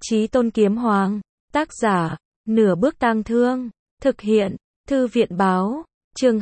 Chí Tôn Kiếm Hoàng, tác giả, Nửa Bước Tang Thương, thực hiện, Thư viện Báo, chương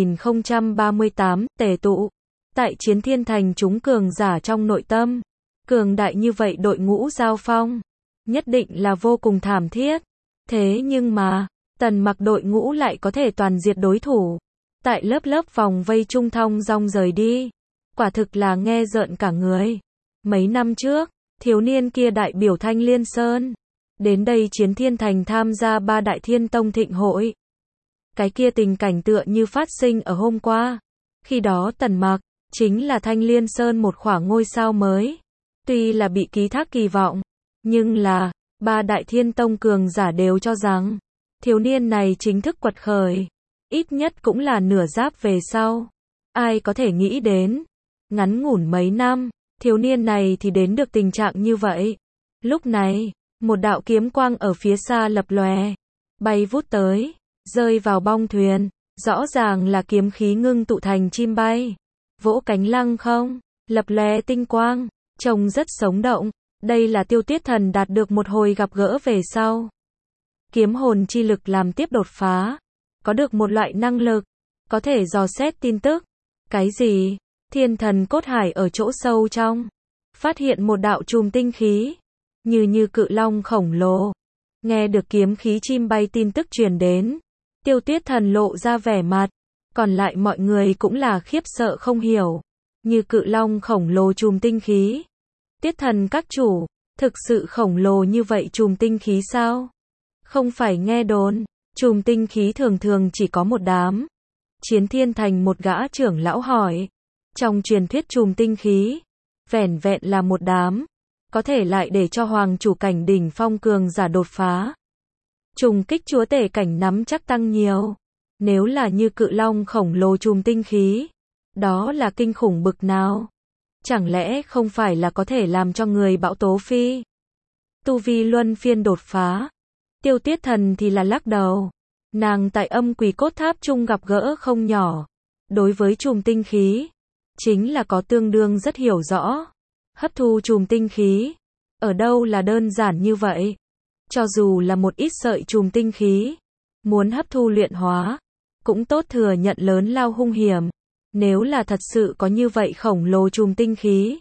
2038, tề tụ. Tại Chiến Thiên Thành chúng cường giả trong nội tâm, cường đại như vậy đội ngũ giao phong, nhất định là vô cùng thảm thiết. Thế nhưng mà, Tần Mặc đội ngũ lại có thể toàn diệt đối thủ. Tại lớp lớp vòng vây trung thong dong rời đi. Quả thực là nghe rợn cả người. Mấy năm trước, thiếu niên kia đại biểu Thanh Liên Sơn. Đến đây Chiến Thiên Thành tham gia 3 đại thiên tông thịnh hội. Cái kia tình cảnh tựa như phát sinh ở hôm qua. Khi đó Tần Mặc, chính là Thanh Liên Sơn một khoảng ngôi sao mới. Tuy là bị ký thác kỳ vọng, nhưng là, 3 đại thiên tông cường giả đều cho rằng, thiếu niên này chính thức quật khởi. Ít nhất cũng là nửa giáp về sau. Ai có thể nghĩ đến, ngắn ngủn mấy năm, thiếu niên này thì đến được tình trạng như vậy. Lúc này, một đạo kiếm quang ở phía xa lập lòe, bay vút tới, rơi vào bong thuyền, rõ ràng là kiếm khí ngưng tụ thành chim bay, vỗ cánh lăng không, lập lòe tinh quang, trông rất sống động. Đây là Tiêu Tiết Thần đạt được một hồi gặp gỡ về sau. Kiếm hồn chi lực làm tiếp đột phá, có được một loại năng lực, có thể dò xét tin tức. Cái gì? Thiên Thần cốt hải ở chỗ sâu trong, phát hiện một đạo chùm tinh khí, như cự long khổng lồ. Nghe được kiếm khí chim bay tin tức truyền đến, Tiêu Tiết Thần lộ ra vẻ mặt, còn lại mọi người cũng là khiếp sợ không hiểu. Như cự long khổng lồ chùm tinh khí. Tiết Thần các chủ, thực sự khổng lồ như vậy chùm tinh khí sao? Không phải nghe đồn, chùm tinh khí thường thường chỉ có một đám. Chiến Thiên Thành một gã trưởng lão hỏi. Trong truyền thuyết chùm tinh khí, vẻn vẹn là một đám, có thể lại để cho hoàng chủ cảnh đỉnh phong cường giả đột phá. Trùng kích chúa tể cảnh nắm chắc tăng nhiều. Nếu là như cự long khổng lồ chùm tinh khí, đó là kinh khủng bực nào? Chẳng lẽ không phải là có thể làm cho người bão tố phi? Tu vi luân phiên đột phá. Tiêu Tiết Thần thì là lắc đầu. Nàng tại Âm Quỷ Cốt Tháp chung gặp gỡ không nhỏ. Đối với chùm tinh khí, chính là có tương đương rất hiểu rõ. Hấp thu chùm tinh khí, ở đâu là đơn giản như vậy? Cho dù là một ít sợi chùm tinh khí, muốn hấp thu luyện hóa, cũng tốt thừa nhận lớn lao hung hiểm. Nếu là thật sự có như vậy khổng lồ chùm tinh khí,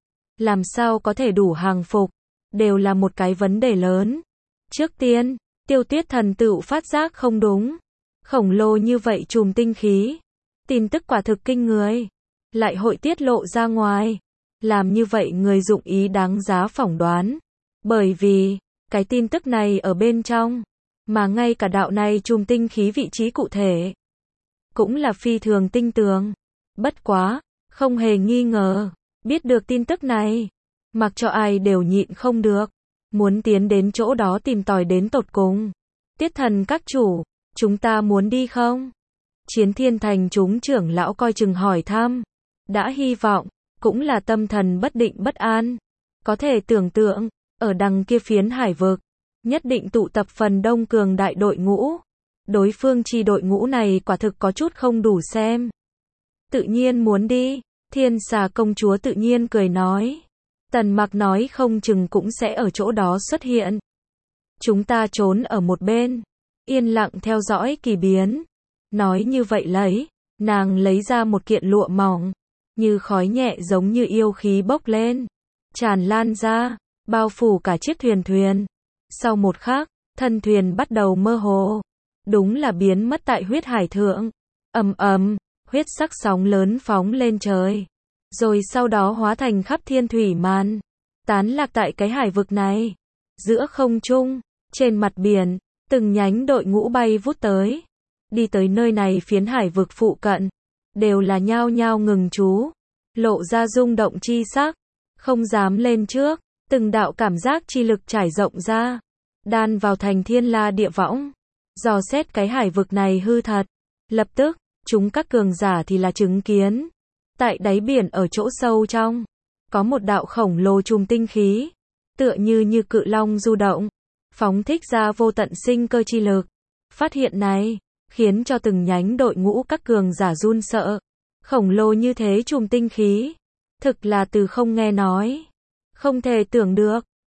làm sao có thể đủ hàng phục, đều là một cái vấn đề lớn. Trước tiên, Tiêu Tiết Thần tự phát giác không đúng. Khổng lồ như vậy chùm tinh khí, tin tức quả thực kinh người, lại hội tiết lộ ra ngoài. Làm như vậy người dụng ý đáng giá phỏng đoán. Bởi vì, cái tin tức này ở bên trong, mà ngay cả đạo này chùm tinh khí vị trí cụ thể, cũng là phi thường tinh tường. Bất quá, không hề nghi ngờ, biết được tin tức này, mặc cho ai đều nhịn không được, muốn tiến đến chỗ đó tìm tòi đến tột cùng. Tiết Thần các chủ, chúng ta muốn đi không? Chiến Thiên Thành chúng trưởng lão coi chừng hỏi thăm, đã hy vọng, cũng là tâm thần bất định bất an. Có thể tưởng tượng, ở đằng kia phiến hải vực, nhất định tụ tập phần đông cường đại đội ngũ. Đối phương chi đội ngũ này quả thực có chút không đủ xem. Tự nhiên muốn đi. Thiên Xà công chúa tự nhiên cười nói. Tần Mặc nói không chừng cũng sẽ ở chỗ đó xuất hiện. Chúng ta trốn ở một bên, yên lặng theo dõi kỳ biến. Nói như vậy nàng lấy ra một kiện lụa mỏng, như khói nhẹ giống như yêu khí bốc lên, tràn lan ra, bao phủ cả chiếc thuyền. Sau một khắc, thân thuyền bắt đầu mơ hồ, đúng là biến mất tại huyết hải thượng. Ầm ầm, huyết sắc sóng lớn phóng lên trời, rồi sau đó hóa thành khắp thiên thủy màn, tán lạc tại cái hải vực này. Giữa không trung, trên mặt biển, từng nhánh đội ngũ bay vút tới, đi tới nơi này phiến hải vực phụ cận, đều là nhao nhao ngừng trú, lộ ra rung động chi sắc, không dám lên trước. Từng đạo cảm giác chi lực trải rộng ra, đan vào thành thiên la địa võng, dò xét cái hải vực này hư thật. Lập tức, chúng các cường giả thì là chứng kiến, tại đáy biển ở chỗ sâu trong, có một đạo khổng lồ chùm tinh khí, tựa như cự long du động, phóng thích ra vô tận sinh cơ chi lực. Phát hiện này, khiến cho từng nhánh đội ngũ các cường giả run sợ. Khổng lồ như thế chùm tinh khí, thực là từ không nghe nói. Không thể tưởng được.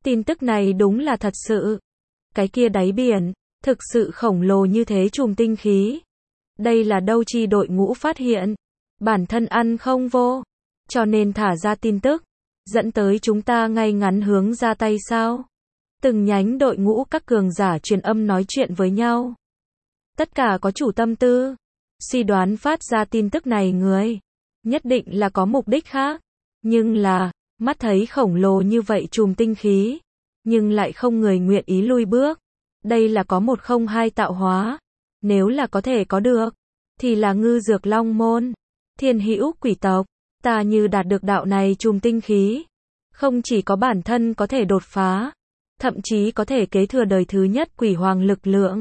Tin tức này đúng là thật sự. Cái kia đáy biển, thực sự khổng lồ như thế chùm tinh khí. Đây là đâu chi đội ngũ phát hiện. Bản thân ăn không vô. Cho nên thả ra tin tức. Dẫn tới chúng ta ngay ngắn hướng ra tay sao? Từng nhánh đội ngũ các cường giả truyền âm nói chuyện với nhau. Tất cả có chủ tâm tư. Suy đoán phát ra tin tức này người. Nhất định là có mục đích khác. Nhưng là, mắt thấy khổng lồ như vậy chùm tinh khí. Nhưng lại không người nguyện ý lui bước. Đây là có 102 tạo hóa. Nếu là có thể có được. Thì là ngư dược long môn. Thiên hữu quỷ tộc. Ta như đạt được đạo này chùm tinh khí. Không chỉ có bản thân có thể đột phá. Thậm chí có thể kế thừa đời thứ nhất quỷ hoàng lực lượng.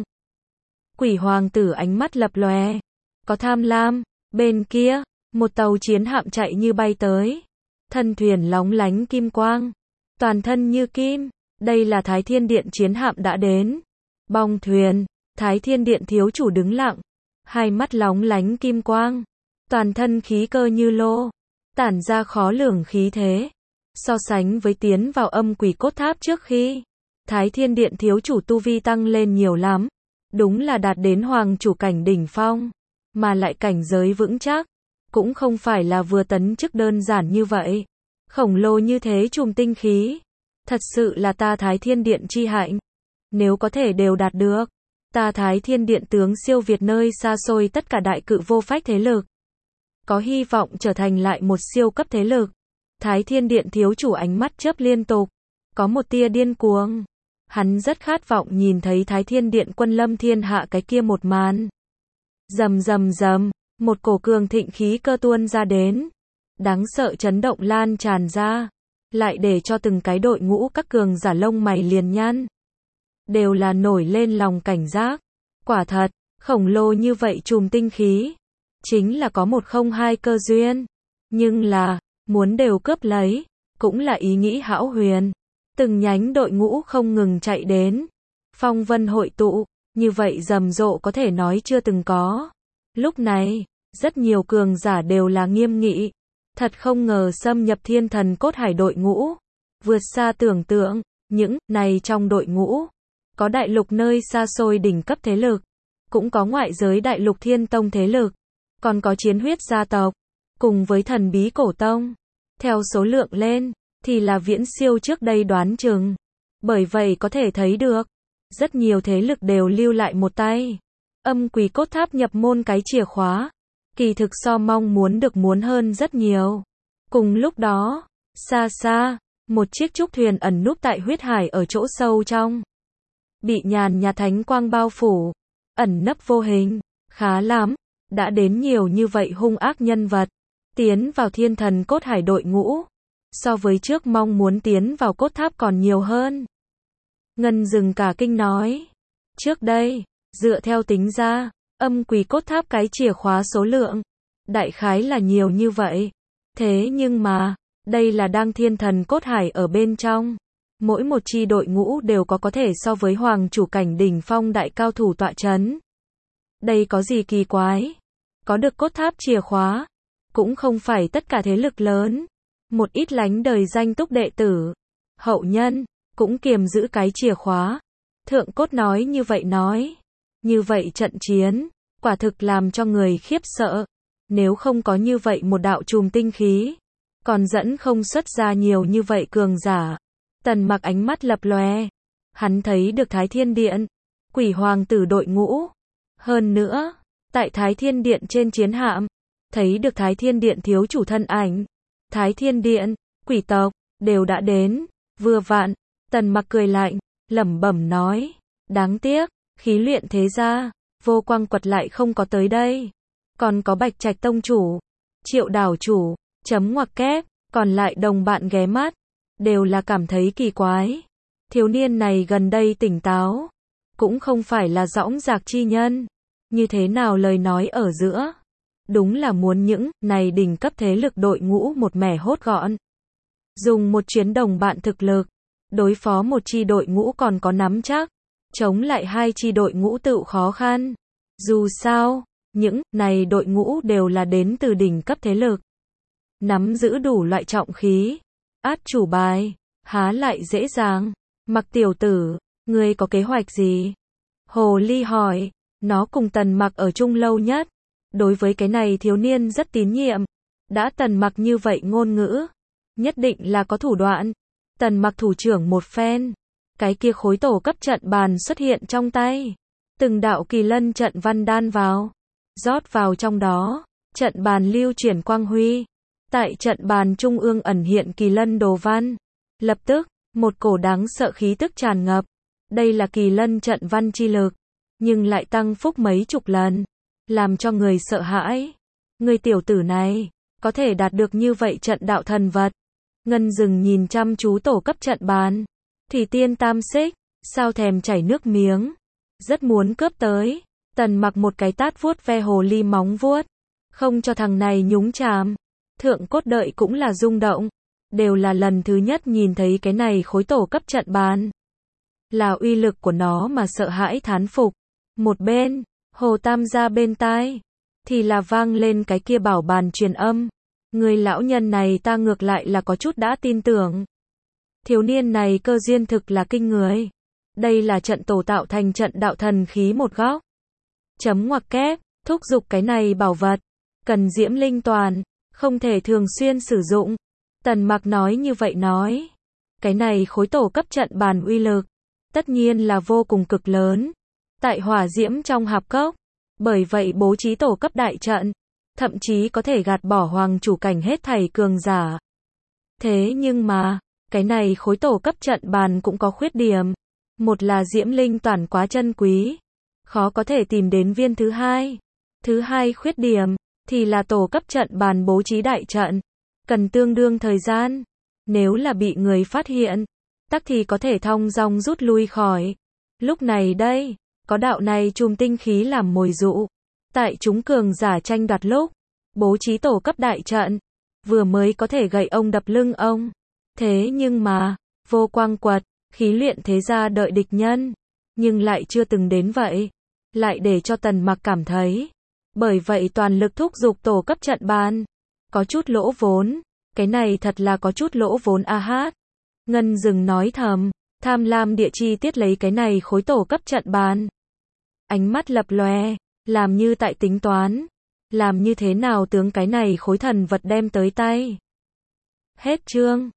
Quỷ hoàng tử ánh mắt lập lòe. Có tham lam. Bên kia, một tàu chiến hạm chạy như bay tới. Thân thuyền lóng lánh kim quang. Toàn thân như kim. Đây là Thái Thiên Điện chiến hạm đã đến. Bong thuyền. Thái Thiên Điện thiếu chủ đứng lặng. Hai mắt lóng lánh kim quang. Toàn thân khí cơ như lô. Tản ra khó lường khí thế. So sánh với tiến vào âm quỷ cốt tháp trước khi. Thái Thiên Điện thiếu chủ tu vi tăng lên nhiều lắm. Đúng là đạt đến hoàng chủ cảnh đỉnh phong. Mà lại cảnh giới vững chắc. Cũng không phải là vừa tấn chức đơn giản như vậy. Khổng lồ như thế chùm tinh khí. Thật sự là ta Thái Thiên Điện chi hạnh. Nếu có thể đều đạt được. Ta Thái Thiên Điện tướng siêu việt nơi xa xôi tất cả đại cự vô phách thế lực. Có hy vọng trở thành lại một siêu cấp thế lực. Thái Thiên Điện thiếu chủ ánh mắt chớp liên tục. Có một tia điên cuồng. Hắn rất khát vọng nhìn thấy Thái Thiên Điện quân lâm thiên hạ cái kia một màn. Rầm rầm rầm, một cổ cường thịnh khí cơ tuôn ra đến. Đáng sợ chấn động lan tràn ra. Lại để cho từng cái đội ngũ các cường giả lông mày liền nhăn. Đều là nổi lên lòng cảnh giác. Quả thật, khổng lồ như vậy chùm tinh khí. Chính là có 102 cơ duyên. Nhưng là, muốn đều cướp lấy. Cũng là ý nghĩ hão huyền. Từng nhánh đội ngũ không ngừng chạy đến. Phong vân hội tụ. Như vậy rầm rộ có thể nói chưa từng có. Lúc này, rất nhiều cường giả đều là nghiêm nghị. Thật không ngờ xâm nhập thiên thần cốt hải đội ngũ. Vượt xa tưởng tượng. Những này trong đội ngũ. Có đại lục nơi xa xôi đỉnh cấp thế lực. Cũng có ngoại giới đại lục thiên tông thế lực. Còn có chiến huyết gia tộc. Cùng với thần bí cổ tông. Theo số lượng lên. Thì là viễn siêu trước đây đoán chừng. Bởi vậy có thể thấy được. Rất nhiều thế lực đều lưu lại một tay. Âm quỷ cốt tháp nhập môn cái chìa khóa. Kỳ thực so mong muốn được muốn hơn rất nhiều. Cùng lúc đó, xa xa, một chiếc trúc thuyền ẩn núp tại huyết hải ở chỗ sâu trong. Bị nhàn nhạt thánh quang bao phủ. Ẩn nấp vô hình. Khá lắm. Đã đến nhiều như vậy hung ác nhân vật. Tiến vào thiên thần cốt hải đội ngũ. So với trước mong muốn tiến vào cốt tháp còn nhiều hơn. Ngân dừng cả kinh nói. Trước đây, dựa theo tính ra, âm quỷ cốt tháp cái chìa khóa số lượng. Đại khái là nhiều như vậy. Thế nhưng mà, đây là đang thiên thần cốt hải ở bên trong. Mỗi một chi đội ngũ đều có thể so với hoàng chủ cảnh đỉnh phong đại cao thủ tọa chấn. Đây có gì kỳ quái? Có được cốt tháp chìa khóa. Cũng không phải tất cả thế lực lớn. Một ít lánh đời danh túc đệ tử. Hậu nhân. Cũng kiềm giữ cái chìa khóa. Thượng cốt nói như vậy nói. Như vậy trận chiến. Quả thực làm cho người khiếp sợ. Nếu không có như vậy một đạo chùm tinh khí. Còn dẫn không xuất ra nhiều như vậy cường giả. Tần Mặc ánh mắt lập lòe. Hắn thấy được Thái Thiên Điện. Quỷ hoàng tử đội ngũ. Hơn nữa. Tại Thái Thiên Điện trên chiến hạm. Thấy được Thái Thiên Điện thiếu chủ thân ảnh. Thái Thiên Điện, quỷ tộc, đều đã đến. Vừa vặn. Tần Mặc cười lạnh. Lẩm bẩm nói. Đáng tiếc. Khí luyện thế gia. Vô quang quật lại không có tới đây. Còn có Bạch Trạch tông chủ. Triệu đảo chủ. Chấm ngoặc kép. Còn lại đồng bạn ghé mắt. Đều là cảm thấy kỳ quái. Thiếu niên này gần đây tỉnh táo. Cũng không phải là dõng dạc chi nhân. Như thế nào lời nói ở giữa. Đúng là muốn những này đỉnh cấp thế lực đội ngũ một mẻ hốt gọn. Dùng một chuyến đồng bạn thực lực. Đối phó một chi đội ngũ còn có nắm chắc. Chống lại hai chi đội ngũ tự khó khăn. Dù sao, những này đội ngũ đều là đến từ đỉnh cấp thế lực. Nắm giữ đủ loại trọng khí. Át chủ bài. Há lại dễ dàng. Mặc tiểu tử, ngươi có kế hoạch gì? Hồ ly hỏi, nó cùng Tần Mặc ở chung lâu nhất. Đối với cái này thiếu niên rất tín nhiệm. Đã Tần Mặc như vậy ngôn ngữ, nhất định là có thủ đoạn. Tần Mặc thủ trưởng một phen, cái kia khối tổ cấp trận bàn xuất hiện trong tay. Từng đạo kỳ lân trận văn đan vào, rót vào trong đó, trận bàn lưu chuyển quang huy. Tại trận bàn trung ương ẩn hiện kỳ lân đồ văn. Lập tức, một cổ đáng sợ khí tức tràn ngập. Đây là kỳ lân trận văn chi lực, nhưng lại tăng phúc mấy chục lần, làm cho người sợ hãi. Người tiểu tử này, có thể đạt được như vậy trận đạo thần vật. Ngân Dừng nhìn chăm chú tổ cấp trận bàn. Thủy Tiên tam xích, sao thèm chảy nước miếng. Rất muốn cướp tới. Tần Mặc một cái tát vuốt ve hồ ly móng vuốt. Không cho thằng này nhúng chàm. Thượng cốt đợi cũng là rung động. Đều là lần thứ nhất nhìn thấy cái này khối tổ cấp trận bàn. Là uy lực của nó mà sợ hãi thán phục. Một bên, Hồ Tam gia bên tai, thì là vang lên cái kia bảo bàn truyền âm. Người lão nhân này ta ngược lại là có chút đã tin tưởng. Thiếu niên này cơ duyên thực là kinh người. Đây là trận tổ tạo thành trận đạo thần khí một góc. Chấm ngoặc kép, thúc giục cái này bảo vật. Cần diễm linh toàn, không thể thường xuyên sử dụng. Tần Mặc nói như vậy nói. Cái này khối tổ cấp trận bàn uy lực, tất nhiên là vô cùng cực lớn. Tại hỏa diễm trong hạp cốc, bởi vậy bố trí tổ cấp đại trận, thậm chí có thể gạt bỏ hoàng chủ cảnh hết thảy cường giả. Thế nhưng mà, cái này khối tổ cấp trận bàn cũng có khuyết điểm. Một là diễm linh toàn quá chân quý, khó có thể tìm đến viên thứ hai. Thứ hai khuyết điểm, thì là tổ cấp trận bàn bố trí đại trận, cần tương đương thời gian. Nếu là bị người phát hiện, tắc thì có thể thong dong rút lui khỏi. Lúc này đây, có đạo này chùm tinh khí làm mồi dụ. Tại chúng cường giả tranh đoạt lúc, bố trí tổ cấp đại trận, vừa mới có thể gậy ông đập lưng ông. Thế nhưng mà, vô quang quật, khí luyện thế gia đợi địch nhân, nhưng lại chưa từng đến vậy. Lại để cho Tần Mặc cảm thấy, bởi vậy toàn lực thúc giục tổ cấp trận bàn, có chút lỗ vốn. Cái này thật là có chút lỗ vốn a hát. Ngân Dừng nói thầm, tham lam địa chi tiết lấy cái này khối tổ cấp trận bàn. Ánh mắt lập lòe, làm như tại tính toán. Làm như thế nào tướng cái này khối thần vật đem tới tay. Hết chương.